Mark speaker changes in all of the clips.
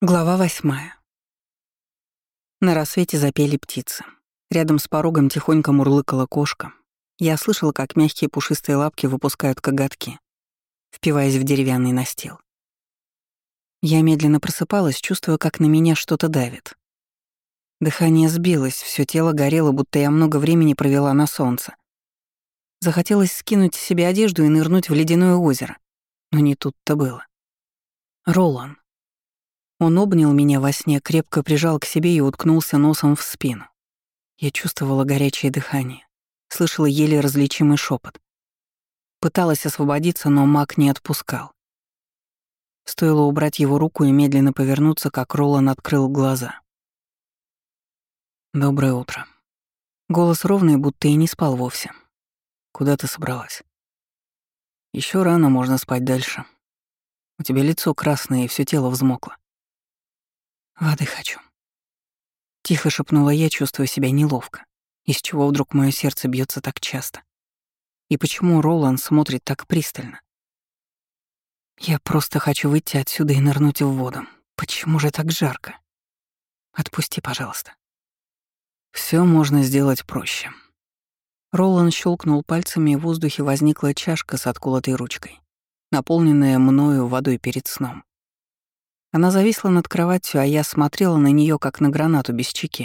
Speaker 1: Глава 8. На рассвете запели птицы. Рядом с порогом тихонько мурлыкала кошка. Я слышала, как мягкие пушистые лапки выпускают коготки, впиваясь в деревянный настил. Я медленно просыпалась, чувствуя, как на меня что-то давит. Дыхание сбилось, все тело горело, будто я много времени провела на солнце. Захотелось скинуть с себя одежду и нырнуть в ледяное озеро. Но не тут-то было. Ролан. Он обнял меня во сне, крепко прижал к себе и уткнулся носом в спину. Я чувствовала горячее дыхание, слышала еле различимый шепот. Пыталась освободиться, но маг не отпускал. Стоило убрать его руку и медленно повернуться, как Ролан открыл глаза. «Доброе утро». Голос ровный, будто и не спал вовсе. «Куда ты собралась?» Еще рано, можно спать дальше. У тебя лицо красное и все тело взмокло». «Воды хочу». Тихо шепнула я, чувствуя себя неловко. Из чего вдруг мое сердце бьется так часто? И почему Ролан смотрит так пристально? Я просто хочу выйти отсюда и нырнуть в воду. Почему же так жарко? Отпусти, пожалуйста. Все можно сделать проще. Ролан щелкнул пальцами, и в воздухе возникла чашка с отколотой ручкой, наполненная мною водой перед сном. Она зависла над кроватью, а я смотрела на нее как на гранату без чеки.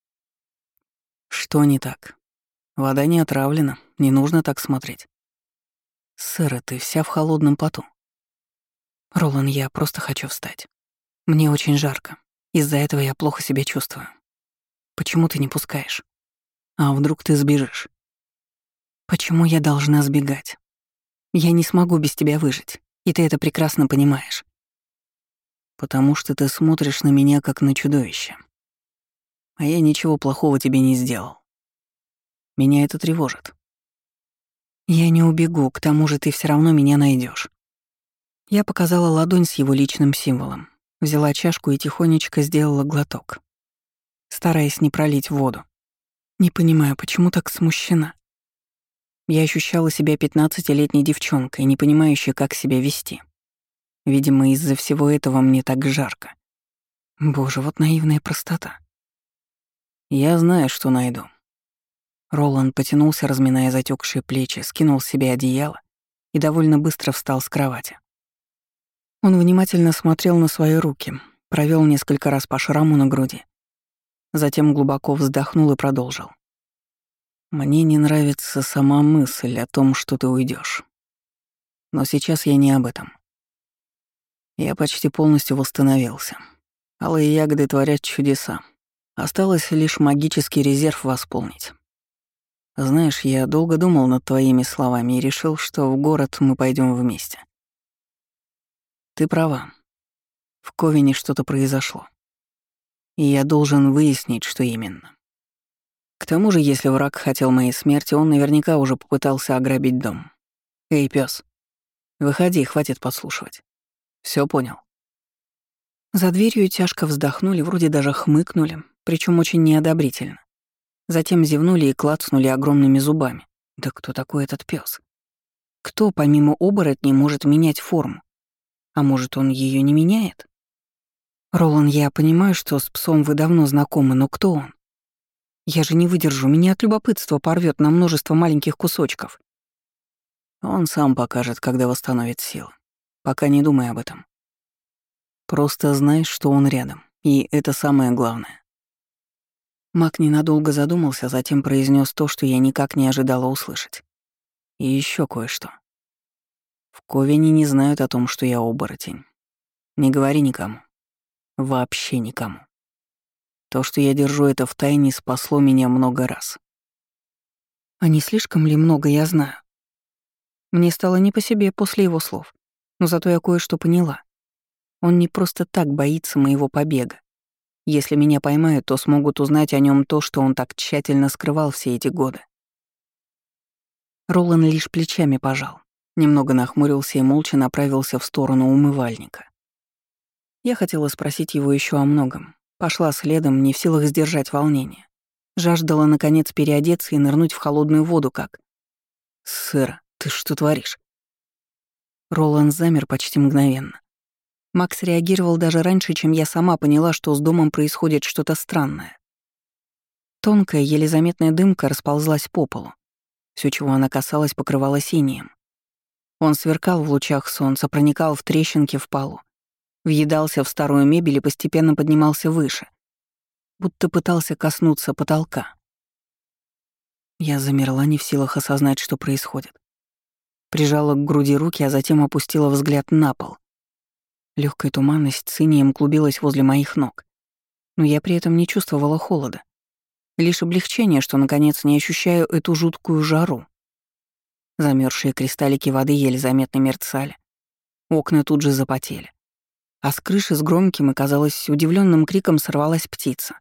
Speaker 1: Что не так? Вода не отравлена, не нужно так смотреть. Сэра, ты вся в холодном поту. Ролан, я просто хочу встать. Мне очень жарко. Из-за этого я плохо себя чувствую. Почему ты не пускаешь? А вдруг ты сбежишь? Почему я должна сбегать? Я не смогу без тебя выжить, и ты это прекрасно понимаешь. Потому что ты смотришь на меня как на чудовище. А я ничего плохого тебе не сделал. Меня это тревожит. Я не убегу, к тому же ты все равно меня найдешь. Я показала ладонь с его личным символом, взяла чашку и тихонечко сделала глоток, стараясь не пролить воду. Не понимаю, почему так смущена. Я ощущала себя 15-летней девчонкой, не понимающей, как себя вести. Видимо, из-за всего этого мне так жарко. Боже, вот наивная простота. Я знаю, что найду. Ролан потянулся, разминая затекшие плечи, скинул с себя одеяло и довольно быстро встал с кровати. Он внимательно смотрел на свои руки, провел несколько раз по шраму на груди. Затем глубоко вздохнул и продолжил. «Мне не нравится сама мысль о том, что ты уйдешь. Но сейчас я не об этом. Я почти полностью восстановился. Алые ягоды творят чудеса. Осталось лишь магический резерв восполнить. Знаешь, я долго думал над твоими словами и решил, что в город мы пойдем вместе. Ты права. В Ковине что-то произошло. И я должен выяснить, что именно. К тому же, если враг хотел моей смерти, он наверняка уже попытался ограбить дом. Эй, пёс, выходи, хватит подслушивать. Всё понял. За дверью тяжко вздохнули, вроде даже хмыкнули, причем очень неодобрительно. Затем зевнули и клацнули огромными зубами. Да кто такой этот пёс? Кто, помимо оборотней, может менять форму? А может, он её не меняет? Ролан, я понимаю, что с псом вы давно знакомы, но кто он? Я же не выдержу, меня от любопытства порвёт на множество маленьких кусочков. Он сам покажет, когда восстановит силы. Пока не думай об этом. Просто знай, что он рядом, и это самое главное. Мак ненадолго задумался, затем произнес то, что я никак не ожидала услышать. И еще кое-что. В Ковине не знают о том, что я оборотень. Не говори никому. Вообще никому. То, что я держу это в тайне, спасло меня много раз. А не слишком ли много я знаю? Мне стало не по себе после его слов, но зато я кое-что поняла. Он не просто так боится моего побега. Если меня поймают, то смогут узнать о нем то, что он так тщательно скрывал все эти годы. Ролан лишь плечами пожал, немного нахмурился и молча направился в сторону умывальника. Я хотела спросить его еще о многом. Пошла следом, не в силах сдержать волнение. Жаждала, наконец, переодеться и нырнуть в холодную воду, как... «Сэра, ты что творишь?» Ролан замер почти мгновенно. Макс реагировал даже раньше, чем я сама поняла, что с домом происходит что-то странное. Тонкая, еле заметная дымка расползлась по полу. Все, чего она касалась, покрывалось инеем. Он сверкал в лучах солнца, проникал в трещинки в полу, въедался в старую мебель и постепенно поднимался выше, будто пытался коснуться потолка. Я замерла, не в силах осознать, что происходит. Прижала к груди руки, а затем опустила взгляд на пол. Легкая туманность с инеем клубилась возле моих ног, но я при этом не чувствовала холода. Лишь облегчение, что наконец не ощущаю эту жуткую жару. Замерзшие кристаллики воды еле заметно мерцали. Окна тут же запотели. А с крыши с громким и, казалось, удивленным криком сорвалась птица.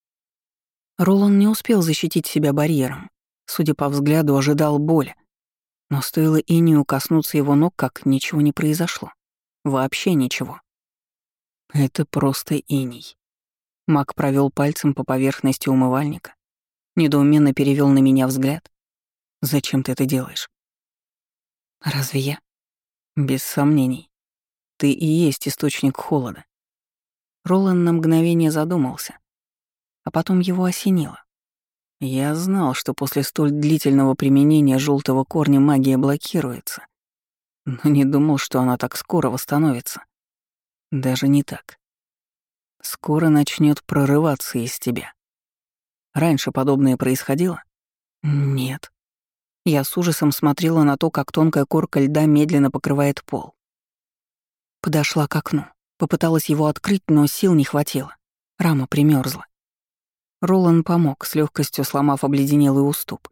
Speaker 1: Ролан не успел защитить себя барьером. Судя по взгляду, ожидал боли. Но стоило инею коснуться его ног, как ничего не произошло. Вообще ничего. Это просто иней. Маг провел пальцем по поверхности умывальника. Недоуменно перевел на меня взгляд. «Зачем ты это делаешь?» «Разве я?» «Без сомнений. Ты и есть источник холода». Ролан на мгновение задумался, а потом его осенило. Я знал, что после столь длительного применения желтого корня магия блокируется, но не думал, что она так скоро восстановится. Даже не так. Скоро начнет прорываться из тебя. Раньше подобное происходило? Нет. Я с ужасом смотрела на то, как тонкая корка льда медленно покрывает пол. Подошла к окну. Попыталась его открыть, но сил не хватило. Рама примерзла. Ролан помог, с легкостью сломав обледенелый уступ.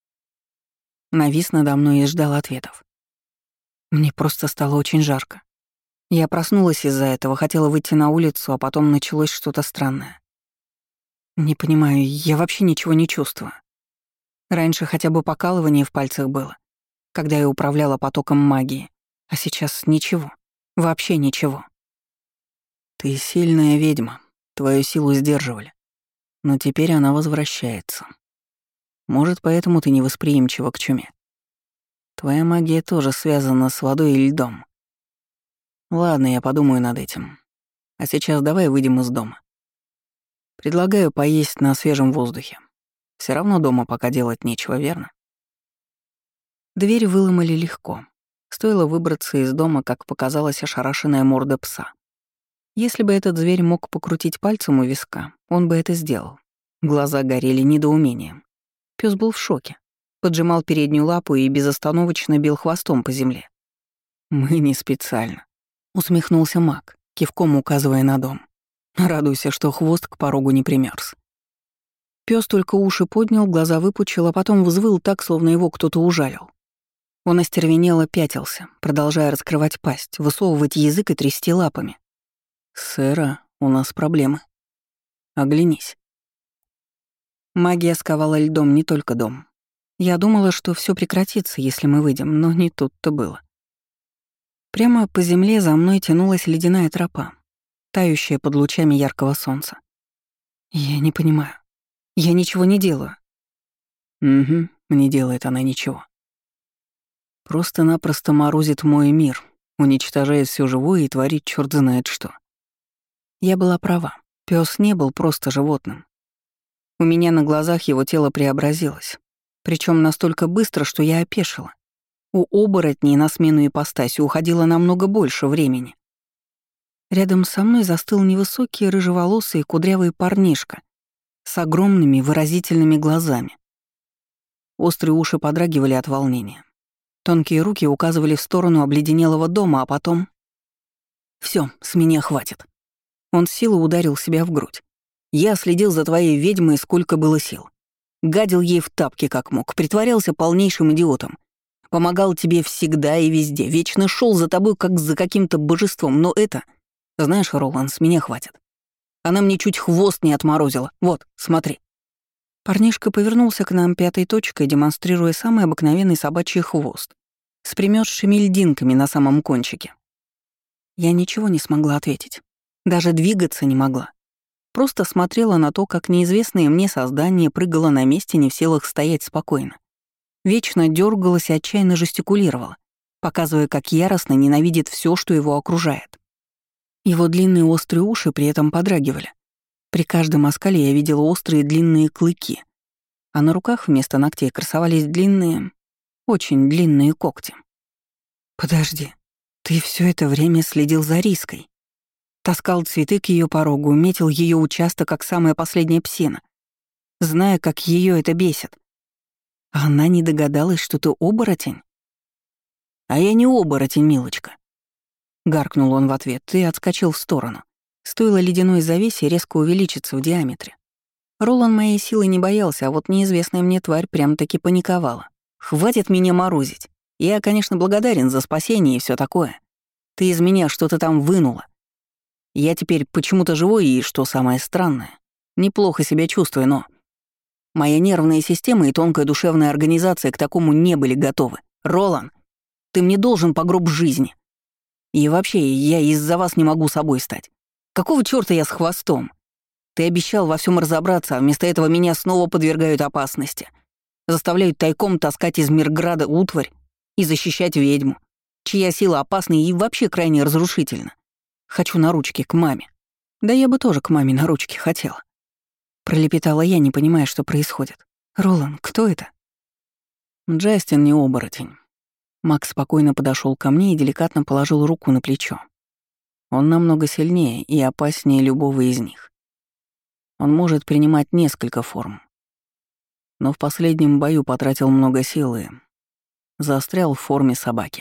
Speaker 1: Навис надо мной и ждал ответов. Мне просто стало очень жарко. Я проснулась из-за этого, хотела выйти на улицу, а потом началось что-то странное. Не понимаю, я вообще ничего не чувствую. Раньше хотя бы покалывание в пальцах было, когда я управляла потоком магии, а сейчас ничего, вообще ничего. Ты сильная ведьма, твою силу сдерживали, но теперь она возвращается. Может, поэтому ты невосприимчива к чуме. Твоя магия тоже связана с водой и льдом. Ладно, я подумаю над этим. А сейчас давай выйдем из дома. Предлагаю поесть на свежем воздухе. Все равно дома пока делать нечего, верно? Дверь выломали легко. Стоило выбраться из дома, как показалась ошарашенная морда пса. Если бы этот зверь мог покрутить пальцем у виска, он бы это сделал. Глаза горели недоумением. Пёс был в шоке. Поджимал переднюю лапу и безостановочно бил хвостом по земле. «Мы не специально», — усмехнулся маг, кивком указывая на дом. «Радуйся, что хвост к порогу не примерз». Пёс только уши поднял, глаза выпучил, а потом взвыл так, словно его кто-то ужалил. Он остервенело пятился, продолжая раскрывать пасть, высовывать язык и трясти лапами. «Сэра, у нас проблемы. Оглянись». Магия сковала льдом не только дом. Я думала, что все прекратится, если мы выйдем, но не тут-то было. Прямо по земле за мной тянулась ледяная тропа, тающая под лучами яркого солнца. Я не понимаю. Я ничего не делаю. Угу, не делает она ничего. Просто-напросто морозит мой мир, уничтожает все живое и творит черт знает что. Я была права. Пёс не был просто животным. У меня на глазах его тело преобразилось, причем настолько быстро, что я опешила. У оборотней на смену ипостаси уходило намного больше времени. Рядом со мной застыл невысокий, рыжеволосый, кудрявый парнишка с огромными выразительными глазами. Острые уши подрагивали от волнения. Тонкие руки указывали в сторону обледенелого дома, а потом... Все, с меня хватит. Он с силой ударил себя в грудь. Я следил за твоей ведьмой, сколько было сил. Гадил ей в тапки как мог, притворялся полнейшим идиотом. Помогал тебе всегда и везде, вечно шел за тобой, как за каким-то божеством, но это... Знаешь, Ролан, с меня хватит. Она мне чуть хвост не отморозила. Вот, смотри». Парнишка повернулся к нам пятой точкой, демонстрируя самый обыкновенный собачий хвост с примёрзшими льдинками на самом кончике. Я ничего не смогла ответить. Даже двигаться не могла. Просто смотрела на то, как неизвестное мне создание прыгало на месте, не в силах стоять спокойно. Вечно дёргалась и отчаянно жестикулировала, показывая, как яростно ненавидит всё, что его окружает. Его длинные острые уши при этом подрагивали. При каждом оскале я видела острые длинные клыки, а на руках вместо ногтей красовались длинные, очень длинные когти. «Подожди, ты все это время следил за Риской?» Таскал цветы к ее порогу, метил ее участок, как самая последняя псина, зная, как ее это бесит. А она не догадалась, что ты оборотень? «А я не оборотень, милочка», — гаркнул он в ответ и отскочил в сторону. Стоило ледяной завесе резко увеличиться в диаметре. Ролан моей силы не боялся, а вот неизвестная мне тварь прям-таки паниковала. «Хватит меня морозить. Я, конечно, благодарен за спасение и все такое. Ты из меня что-то там вынула. Я теперь почему-то живой и, что самое странное, неплохо себя чувствую, но моя нервная система и тонкая душевная организация к такому не были готовы. Ролан, ты мне должен по гроб жизни. И вообще, я из-за вас не могу собой стать. Какого чёрта я с хвостом? Ты обещал во всем разобраться, а вместо этого меня снова подвергают опасности. Заставляют тайком таскать из Мирграда утварь и защищать ведьму, чья сила опасна и вообще крайне разрушительна. Хочу на ручки к маме. Да я бы тоже к маме на ручки хотела. Пролепетала я, не понимая, что происходит. «Ролан, кто это?» «Джастин не оборотень». Макс спокойно подошел ко мне и деликатно положил руку на плечо. Он намного сильнее и опаснее любого из них. Он может принимать несколько форм. Но в последнем бою потратил много сил и застрял в форме собаки.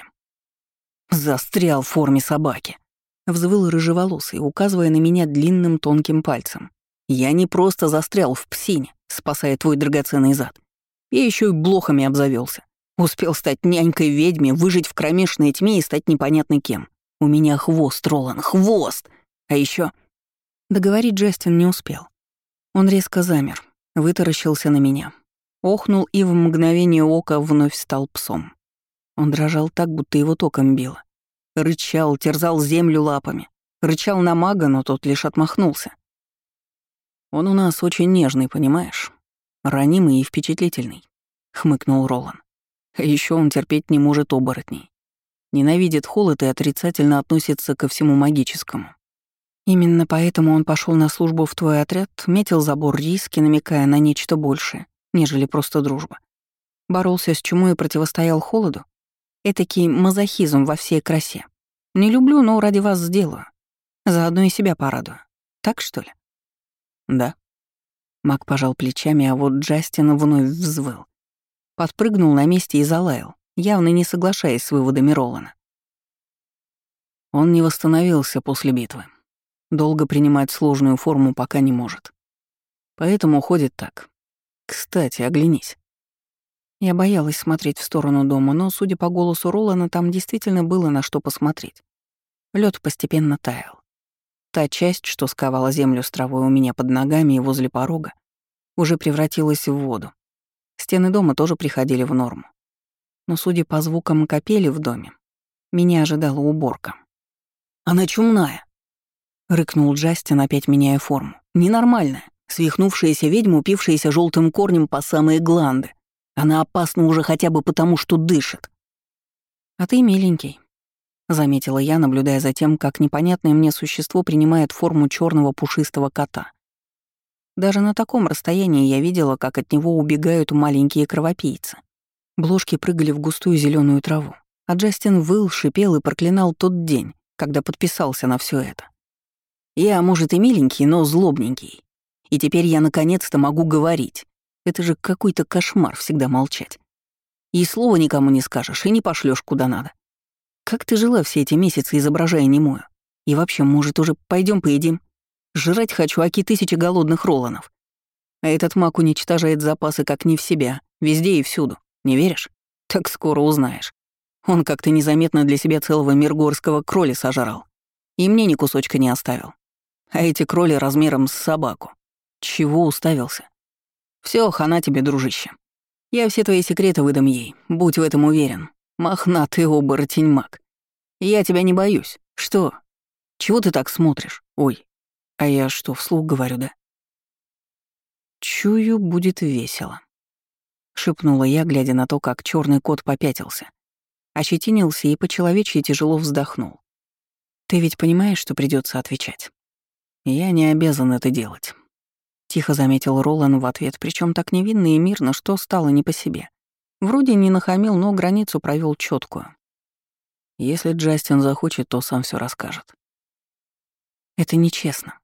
Speaker 1: «Застрял в форме собаки!» — взвыл рыжеволосый, указывая на меня длинным тонким пальцем. «Я не просто застрял в псине, спасая твой драгоценный зад. Я еще и блохами обзавелся. Успел стать нянькой ведьме, выжить в кромешной тьме и стать непонятно кем. У меня хвост, Ролан, хвост! А еще договорить Джастин не успел. Он резко замер, вытаращился на меня, охнул и в мгновение ока вновь стал псом. Он дрожал так, будто его током било. Рычал, терзал землю лапами. Рычал на мага, но тот лишь отмахнулся. «Он у нас очень нежный, понимаешь? Ранимый и впечатлительный», — хмыкнул Ролан. «А еще он терпеть не может оборотней. Ненавидит холод и отрицательно относится ко всему магическому. Именно поэтому он пошел на службу в твой отряд, метил забор риски, намекая на нечто большее, нежели просто дружба. Боролся с чумой и противостоял холоду. Этакий мазохизм во всей красе. Не люблю, но ради вас сделаю. Заодно и себя порадую. Так, что ли?» «Да». Мак пожал плечами, а вот Джастин вновь взвыл. Подпрыгнул на месте и залаял, явно не соглашаясь с выводами Ролана. Он не восстановился после битвы. Долго принимать сложную форму пока не может. Поэтому ходит так. Кстати, оглянись. Я боялась смотреть в сторону дома, но, судя по голосу Ролана, там действительно было на что посмотреть. Лед постепенно таял. Та часть, что сковала землю с травой у меня под ногами и возле порога, уже превратилась в воду. Стены дома тоже приходили в норму. Но, судя по звукам капели в доме, меня ожидала уборка. «Она чумная!» — рыкнул Джастин, опять меняя форму. «Ненормальная, свихнувшаяся ведьма, упившаяся желтым корнем по самые гланды. Она опасна уже хотя бы потому, что дышит». «А ты миленький», — заметила я, наблюдая за тем, как непонятное мне существо принимает форму черного пушистого кота. Даже на таком расстоянии я видела, как от него убегают маленькие кровопийцы. Блошки прыгали в густую зеленую траву, а Джастин выл, шипел и проклинал тот день, когда подписался на все это. «Я, может, и миленький, но злобненький. И теперь я наконец-то могу говорить. Это же какой-то кошмар всегда молчать. И слова никому не скажешь, и не пошлёшь куда надо. Как ты жила все эти месяцы, изображая немую? И вообще, может, уже пойдем поедим? Жрать хочу, аки тысячи голодных Роланов. А этот маг уничтожает запасы как не в себя, везде и всюду. Не веришь? Так скоро узнаешь. Он как-то незаметно для себя целого миргорского кроля сожрал. И мне ни кусочка не оставил. А эти кроли размером с собаку. Чего уставился? Всё, хана тебе, дружище. Я все твои секреты выдам ей, будь в этом уверен. Мохнатый оборотень-маг. Я тебя не боюсь. Что? Чего ты так смотришь? Ой, а я что, вслух говорю, да? Чую, будет весело. Шепнула я, глядя на то, как черный кот попятился. Ощетинился и по-человечьи тяжело вздохнул. Ты ведь понимаешь, что придется отвечать? Я не обязан это делать. Тихо заметил Ролан в ответ, причем так невинно и мирно, что стало не по себе. Вроде не нахамил, но границу провел четкую. Если Джастин захочет, то сам все расскажет. Это нечестно.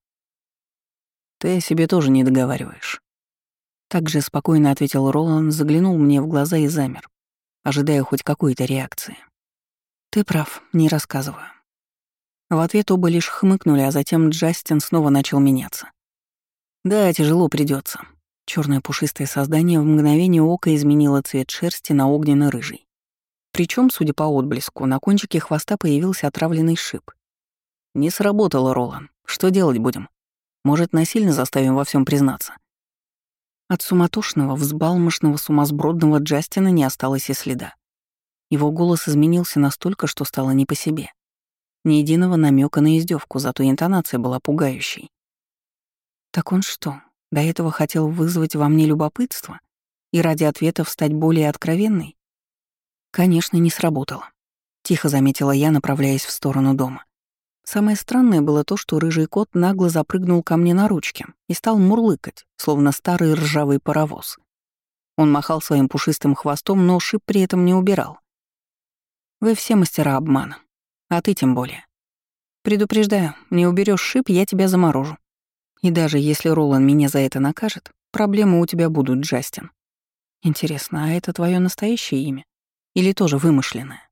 Speaker 1: Ты о себе тоже не договариваешь. Так же спокойно ответил Ролан, заглянул мне в глаза и замер, ожидая хоть какой-то реакции. Ты прав, не рассказываю. В ответ оба лишь хмыкнули, а затем Джастин снова начал меняться. Да, тяжело придется. Черное пушистое создание в мгновение ока изменило цвет шерсти на огненно-рыжий. Причем, судя по отблеску, на кончике хвоста появился отравленный шип. Не сработало, Ролан. Что делать будем? Может, насильно заставим во всем признаться? От суматошного, взбалмошного, сумасбродного Джастина не осталось и следа. Его голос изменился настолько, что стало не по себе. Ни единого намека на издевку, зато интонация была пугающей. Так он что, до этого хотел вызвать во мне любопытство и ради ответов стать более откровенной? Конечно, не сработало. Тихо заметила я, направляясь в сторону дома. Самое странное было то, что рыжий кот нагло запрыгнул ко мне на ручки и стал мурлыкать, словно старый ржавый паровоз. Он махал своим пушистым хвостом, но шип при этом не убирал. Вы все мастера обмана, а ты тем более. Предупреждаю, не уберешь шип, я тебя заморожу. И даже если Ролан меня за это накажет, проблемы у тебя будут, Джастин. Интересно, а это твое настоящее имя? Или тоже вымышленное?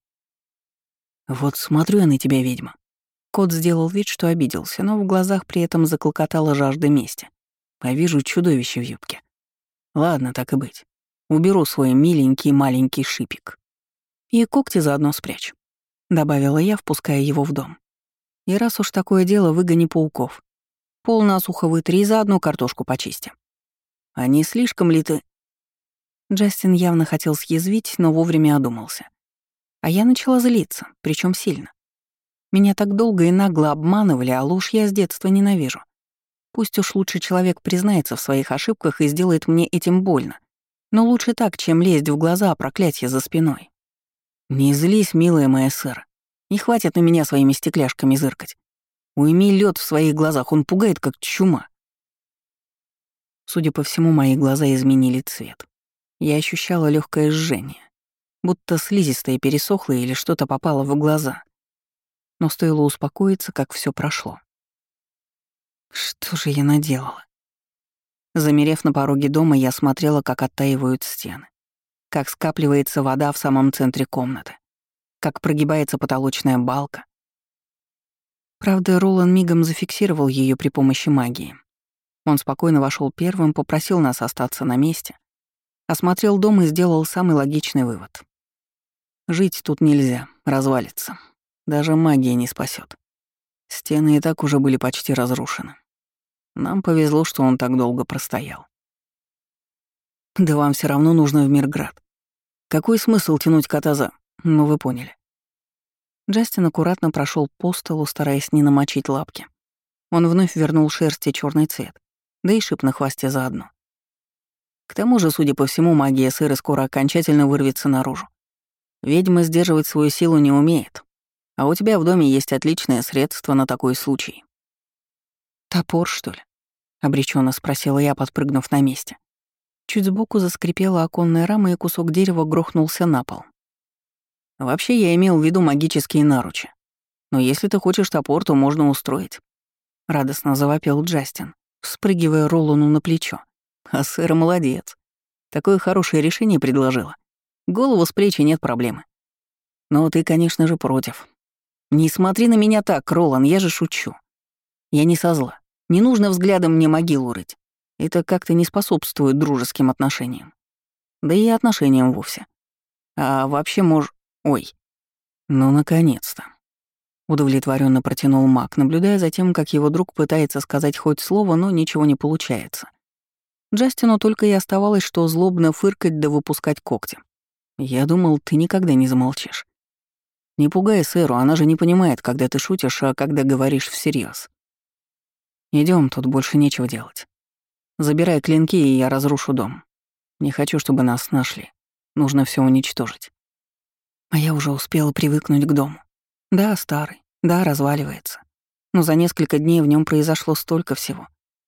Speaker 1: Вот смотрю я на тебя, ведьма. Кот сделал вид, что обиделся, но в глазах при этом заклокотала жажда мести. А вижу чудовище в юбке. Ладно, так и быть. Уберу свой миленький маленький шипик. И когти заодно спрячь, добавила я, впуская его в дом. И раз уж такое дело, выгони пауков. Пол насухо вытри и заодно картошку почисти. А не слишком ли ты... Джастин явно хотел съязвить, но вовремя одумался. А я начала злиться, причем сильно. Меня так долго и нагло обманывали, а ложь я с детства ненавижу. Пусть уж лучше человек признается в своих ошибках и сделает мне этим больно. Но лучше так, чем лезть в глаза, проклятье за спиной. Не злись, милая моя сэр. Не хватит на меня своими стекляшками зыркать. Уйми лед в своих глазах, он пугает, как чума. Судя по всему, мои глаза изменили цвет. Я ощущала легкое жжение, будто слизистое пересохло или что-то попало в глаза. Но стоило успокоиться, как все прошло. Что же я наделала? Замерев на пороге дома, я смотрела, как оттаивают стены, как скапливается вода в самом центре комнаты, как прогибается потолочная балка. Правда, Ролан мигом зафиксировал ее при помощи магии. Он спокойно вошел первым, попросил нас остаться на месте, осмотрел дом и сделал самый логичный вывод. Жить тут нельзя, развалится. Даже магия не спасет. Стены и так уже были почти разрушены. Нам повезло, что он так долго простоял. Да вам все равно нужно в Мирград. Какой смысл тянуть кота за... Ну, вы поняли. Джастин аккуратно прошел по столу, стараясь не намочить лапки. Он вновь вернул шерсти черный цвет, да и шип на хвосте заодно. К тому же, судя по всему, магия сыра скоро окончательно вырвется наружу. Ведьма сдерживать свою силу не умеет, а у тебя в доме есть отличное средство на такой случай. «Топор, что ли?» — обреченно спросила я, подпрыгнув на месте. Чуть сбоку заскрипела оконная рама, и кусок дерева грохнулся на пол. Вообще, я имел в виду магические наручи. Но если ты хочешь топор, то можно устроить. Радостно завопил Джастин, вспрыгивая Ролану на плечо. А сэр молодец. Такое хорошее решение предложила. Голову с плеч и нет проблемы. Но ты, конечно же, против. Не смотри на меня так, Ролан, я же шучу. Я не со зла. Не нужно взглядом мне могилу рыть. Это как-то не способствует дружеским отношениям. Да и отношениям вовсе. А вообще, Ой. Ну, наконец-то. Удовлетворенно протянул маг, наблюдая за тем, как его друг пытается сказать хоть слово, но ничего не получается. Джастину только и оставалось, что злобно фыркать да выпускать когти. Я думал, ты никогда не замолчишь. Не пугай сэру, она же не понимает, когда ты шутишь, а когда говоришь всерьез. Идем, тут больше нечего делать. Забирай клинки, и я разрушу дом. Не хочу, чтобы нас нашли. Нужно все уничтожить. А я уже успела привыкнуть к дому. Да, старый, Да, разваливается. Но за несколько дней в нем произошло столько всего.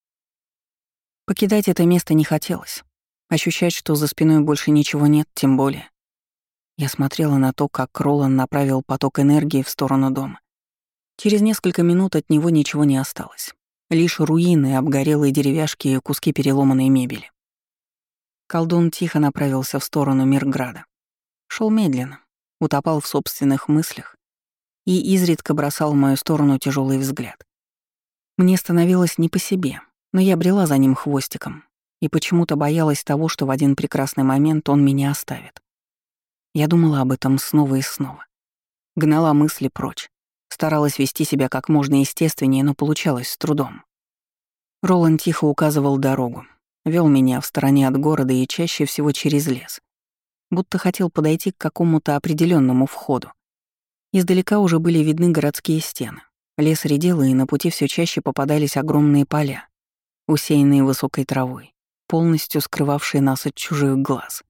Speaker 1: Покидать это место не хотелось. Ощущать, что за спиной больше ничего нет, тем более. Я смотрела на то, как Ролан направил поток энергии в сторону дома. Через несколько минут от него ничего не осталось. Лишь руины, обгорелые деревяшки и куски переломанной мебели. Колдун тихо направился в сторону Мирграда. Шел медленно, утопал в собственных мыслях и изредка бросал в мою сторону тяжелый взгляд. Мне становилось не по себе, но я брела за ним хвостиком и почему-то боялась того, что в один прекрасный момент он меня оставит. Я думала об этом снова и снова. Гнала мысли прочь. Старалась вести себя как можно естественнее, но получалось с трудом. Ролан тихо указывал дорогу, вел меня в стороне от города и чаще всего через лес, будто хотел подойти к какому-то определенному входу. Издалека уже были видны городские стены. Лес редел, и на пути все чаще попадались огромные поля, усеянные высокой травой, полностью скрывавшие нас от чужих глаз.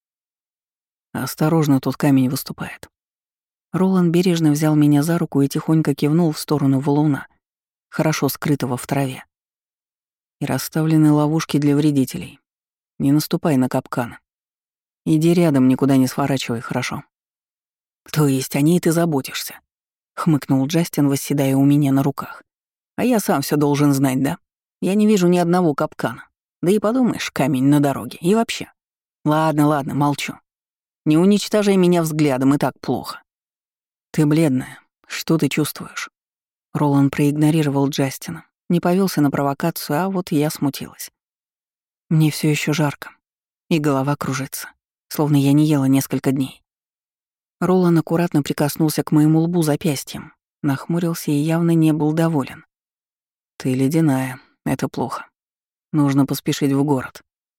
Speaker 1: «Осторожно, тут камень выступает». Ролан бережно взял меня за руку и тихонько кивнул в сторону валуна, хорошо скрытого в траве. И расставлены ловушки для вредителей. Не наступай на капканы. Иди рядом, никуда не сворачивай, хорошо? То есть о ней ты заботишься? Хмыкнул Джастин, восседая у меня на руках. А я сам все должен знать, да? Я не вижу ни одного капкана. Да и подумаешь, камень на дороге. И вообще. Ладно, молчу. Не уничтожай меня взглядом, и так плохо. Ты бледная. Что ты чувствуешь? Ролан проигнорировал Джастина. Не повелся на провокацию, а вот я смутилась. Мне все еще жарко. И голова кружится. Словно я не ела несколько дней. Ролан аккуратно прикоснулся к моему лбу запястьем. Нахмурился и явно не был доволен. Ты ледяная. Это плохо. Нужно поспешить в город.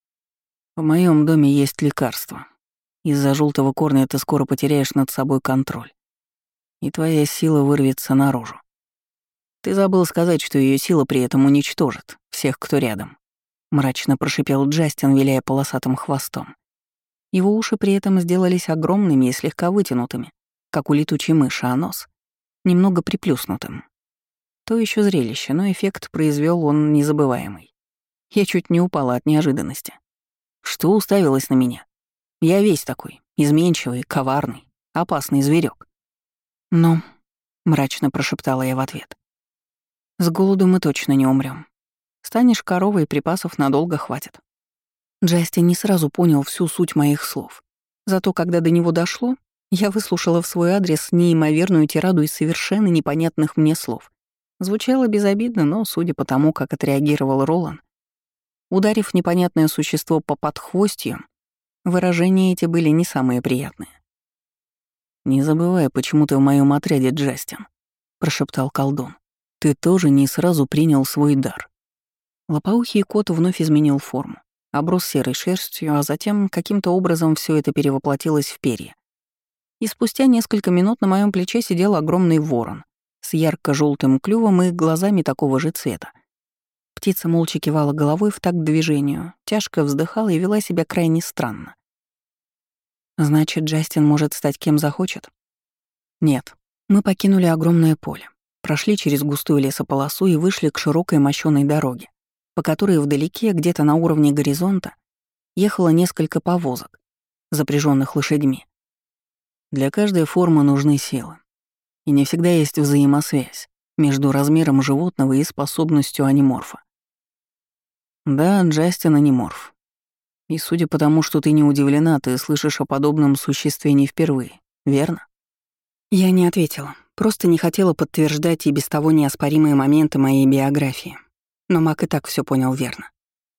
Speaker 1: В моем доме есть лекарство. Из-за желтого корня ты скоро потеряешь над собой контроль. И твоя сила вырвется наружу. Ты забыл сказать, что ее сила при этом уничтожит всех, кто рядом. Мрачно прошипел Джастин, виляя полосатым хвостом. Его уши при этом сделались огромными и слегка вытянутыми, как у летучей мыши, а нос — немного приплюснутым. То еще зрелище, но эффект произвел он незабываемый. Я чуть не упала от неожиданности. Что уставилась на меня? Я весь такой, изменчивый, коварный, опасный зверек. «Ну», — мрачно прошептала я в ответ, — «с голоду мы точно не умрем. Станешь коровой, и припасов надолго хватит». Джастин не сразу понял всю суть моих слов. Зато когда до него дошло, я выслушала в свой адрес неимоверную тираду из совершенно непонятных мне слов. Звучало безобидно, но, судя по тому, как отреагировал Ролан, ударив непонятное существо по подхвостью, выражения эти были не самые приятные. «Не забывай, почему ты в моем отряде, Джастин», — прошептал колдун. «Ты тоже не сразу принял свой дар». Лопоухий кот вновь изменил форму, оброс серой шерстью, а затем каким-то образом все это перевоплотилось в перья. И спустя несколько минут на моем плече сидел огромный ворон с ярко-желтым клювом и глазами такого же цвета. Птица молча кивала головой в такт движению, тяжко вздыхала и вела себя крайне странно. Значит, Джастин может стать кем захочет? Нет. Мы покинули огромное поле, прошли через густую лесополосу и вышли к широкой мощёной дороге, по которой вдалеке, где-то на уровне горизонта, ехало несколько повозок, запряженных лошадьми. Для каждой формы нужны силы. И не всегда есть взаимосвязь между размером животного и способностью аниморфа. Да, Джастин аниморф. И судя по тому, что ты не удивлена, ты слышишь о подобном существе не впервые, верно? Я не ответила, просто не хотела подтверждать и без того неоспоримые моменты моей биографии. Но Мак и так все понял верно.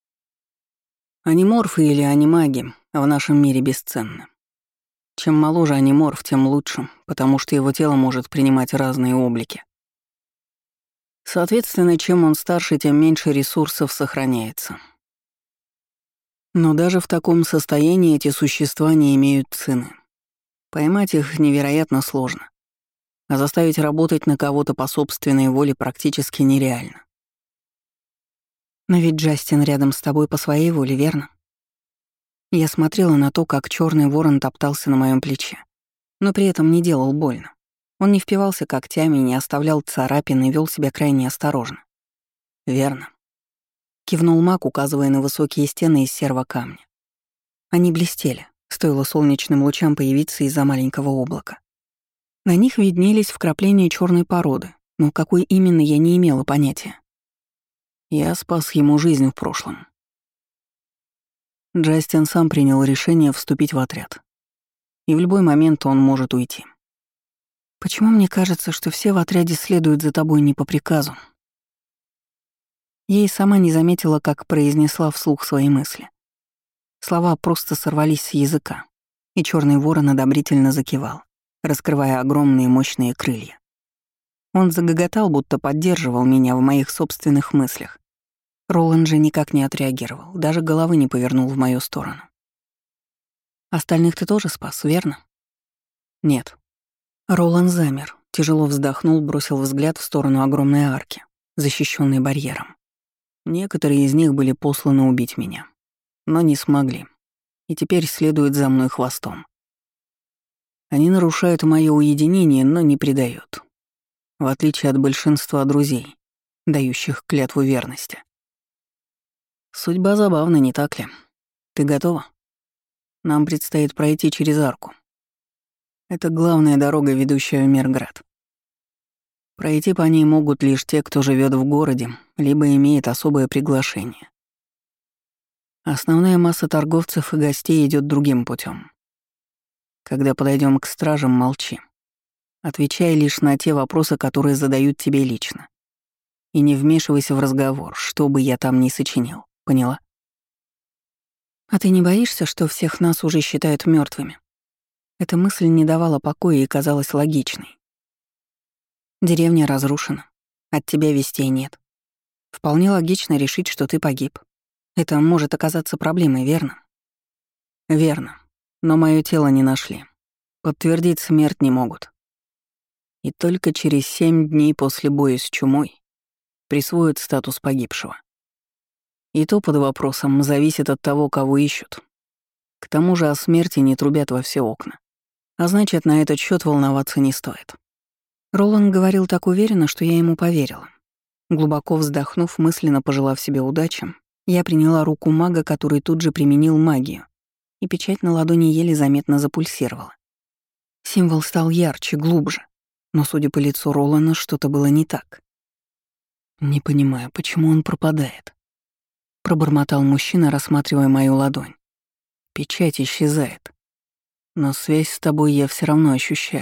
Speaker 1: Аниморфы или анимаги в нашем мире бесценны. Чем моложе аниморф, тем лучше, потому что его тело может принимать разные облики. Соответственно, чем он старше, тем меньше ресурсов сохраняется. Но даже в таком состоянии эти существа не имеют цены. Поймать их невероятно сложно, а заставить работать на кого-то по собственной воле практически нереально. Но ведь Джастин рядом с тобой по своей воле, верно? Я смотрела на то, как черный ворон топтался на моем плече, но при этом не делал больно. Он не впивался когтями, не оставлял царапин и вел себя крайне осторожно. «Верно», — кивнул маг, указывая на высокие стены из серого камня. Они блестели, стоило солнечным лучам появиться из-за маленького облака. На них виднелись вкрапления черной породы, но какой именно я не имела понятия. Я спас ему жизнь в прошлом. Джастин сам принял решение вступить в отряд. И в любой момент он может уйти. Почему мне кажется, что все в отряде следуют за тобой не по приказу? Я и сама не заметила, как произнесла вслух свои мысли. Слова просто сорвались с языка, и черный ворон одобрительно закивал, раскрывая огромные мощные крылья. Он загоготал, будто поддерживал меня в моих собственных мыслях. Роланд же никак не отреагировал, даже головы не повернул в мою сторону. «Остальных ты тоже спас, верно?» «Нет». Роланд замер, тяжело вздохнул, бросил взгляд в сторону огромной арки, защищенной барьером. Некоторые из них были посланы убить меня, но не смогли, и теперь следуют за мной хвостом. Они нарушают мое уединение, но не предают, в отличие от большинства друзей, дающих клятву верности. Судьба забавна, не так ли? Ты готова? Нам предстоит пройти через арку. Это главная дорога, ведущая в Мирград. Пройти по ней могут лишь те, кто живет в городе, либо имеет особое приглашение. Основная масса торговцев и гостей идет другим путем. Когда подойдем к стражам, молчи. Отвечай лишь на те вопросы, которые задают тебе лично. И не вмешивайся в разговор, что бы я там ни сочинил. Поняла? А ты не боишься, что всех нас уже считают мертвыми? Эта мысль не давала покоя и казалась логичной. Деревня разрушена. От тебя вестей нет. Вполне логично решить, что ты погиб. Это может оказаться проблемой, верно? Верно. Но мое тело не нашли. Подтвердить смерть не могут. И только через 7 дней после боя с чумой присвоят статус погибшего. И то под вопросом зависит от того, кого ищут. К тому же о смерти не трубят во все окна. А значит, на этот счет волноваться не стоит. Роланд говорил так уверенно, что я ему поверила. Глубоко вздохнув, мысленно пожелав себе удачи, я приняла руку мага, который тут же применил магию, и печать на ладони еле заметно запульсировала. Символ стал ярче, глубже, но, судя по лицу Ролана, что-то было не так. «Не понимаю, почему он пропадает?» — пробормотал мужчина, рассматривая мою ладонь. «Печать исчезает. Но связь с тобой я все равно ощущаю».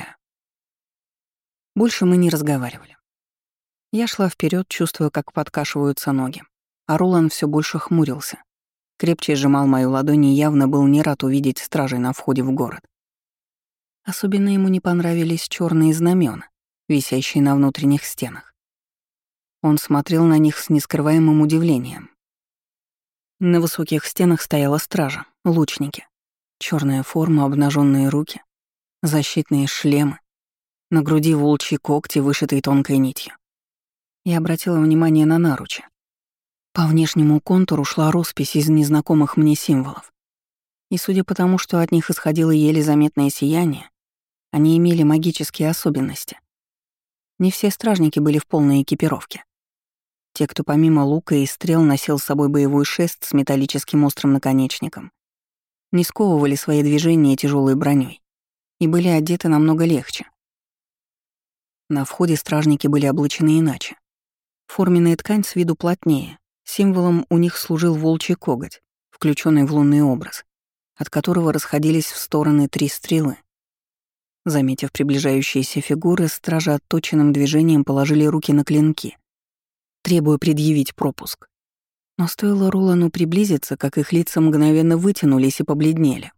Speaker 1: Больше мы не разговаривали. Я шла вперед, чувствуя, как подкашиваются ноги, а Ролан все больше хмурился. Крепче сжимал мою ладонь и явно был не рад увидеть стражей на входе в город. Особенно ему не понравились черные знамена, висящие на внутренних стенах. Он смотрел на них с нескрываемым удивлением. На высоких стенах стояла стража, лучники. Черная форма, обнаженные руки, защитные шлемы, на груди волчьи когти, вышитые тонкой нитью. Я обратила внимание на наручи. По внешнему контуру шла роспись из незнакомых мне символов. И судя по тому, что от них исходило еле заметное сияние, они имели магические особенности. Не все стражники были в полной экипировке. Те, кто помимо лука и стрел носил с собой боевой шест с металлическим острым наконечником, не сковывали свои движения тяжелой броней и были одеты намного легче. На входе стражники были облачены иначе. Форменная ткань с виду плотнее, символом у них служил волчий коготь, включенный в лунный образ, от которого расходились в стороны 3 стрелы. Заметив приближающиеся фигуры, стражи отточенным движением положили руки на клинки, требуя предъявить пропуск. Но стоило Ролану приблизиться, как их лица мгновенно вытянулись и побледнели.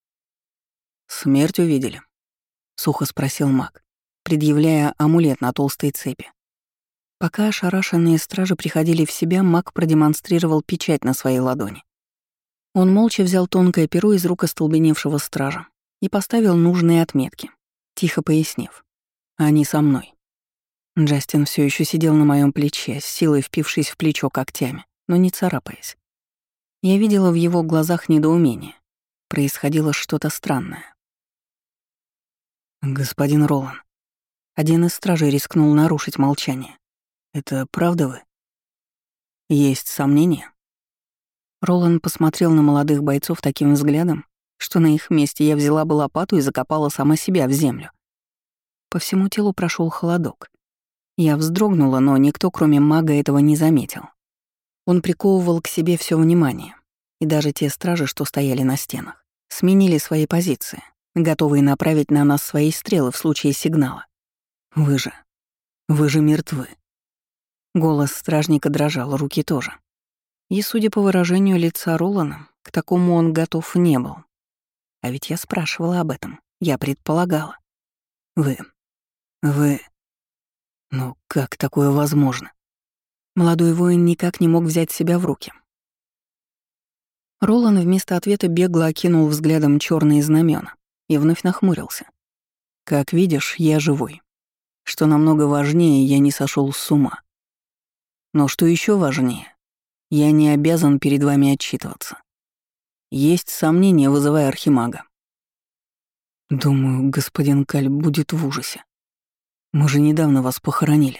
Speaker 1: «Смерть увидели?» — сухо спросил маг, предъявляя амулет на толстой цепи. Пока ошарашенные стражи приходили в себя, маг продемонстрировал печать на своей ладони. Он молча взял тонкое перо из рук остолбеневшего стража и поставил нужные отметки, тихо пояснив: «Они со мной». Джастин все еще сидел на моем плече, с силой впившись в плечо когтями, но не царапаясь. Я видела в его глазах недоумение. Происходило что-то странное. «Господин Ролан», Один из стражей рискнул нарушить молчание. «Это правда вы? Есть сомнения?» Ролан посмотрел на молодых бойцов таким взглядом, что на их месте я взяла бы лопату и закопала сама себя в землю. По всему телу прошел холодок. Я вздрогнула, но никто, кроме мага, этого не заметил. Он приковывал к себе все внимание, и даже те стражи, что стояли на стенах, сменили свои позиции, готовые направить на нас свои стрелы в случае сигнала. Вы же мертвы». Голос стражника дрожал, руки тоже. И, судя по выражению лица Ролана, к такому он готов не был. А ведь я спрашивала об этом, я предполагала. Вы... Ну как такое возможно? Молодой воин никак не мог взять себя в руки. Ролан вместо ответа бегло окинул взглядом черные знамена и вновь нахмурился. «Как видишь, я живой. Что намного важнее, я не сошел с ума. Но что еще важнее, я не обязан перед вами отчитываться. Есть сомнения, вызывая архимага. Думаю, господин Каль будет в ужасе. Мы же недавно вас похоронили.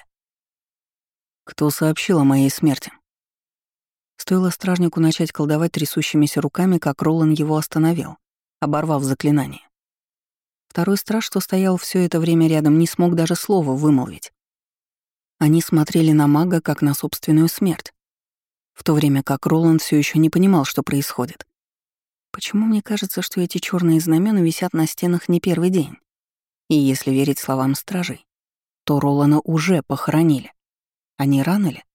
Speaker 1: Кто сообщил о моей смерти?» Стоило стражнику начать колдовать трясущимися руками, как Ролан его остановил, оборвав заклинание. Второй страж, что стоял все это время рядом, не смог даже слова вымолвить. Они смотрели на мага как на собственную смерть, в то время как Роланд все еще не понимал, что происходит. Почему мне кажется, что эти черные знамена висят на стенах не первый день? И если верить словам стражей, то Ролана уже похоронили. А не рано ли?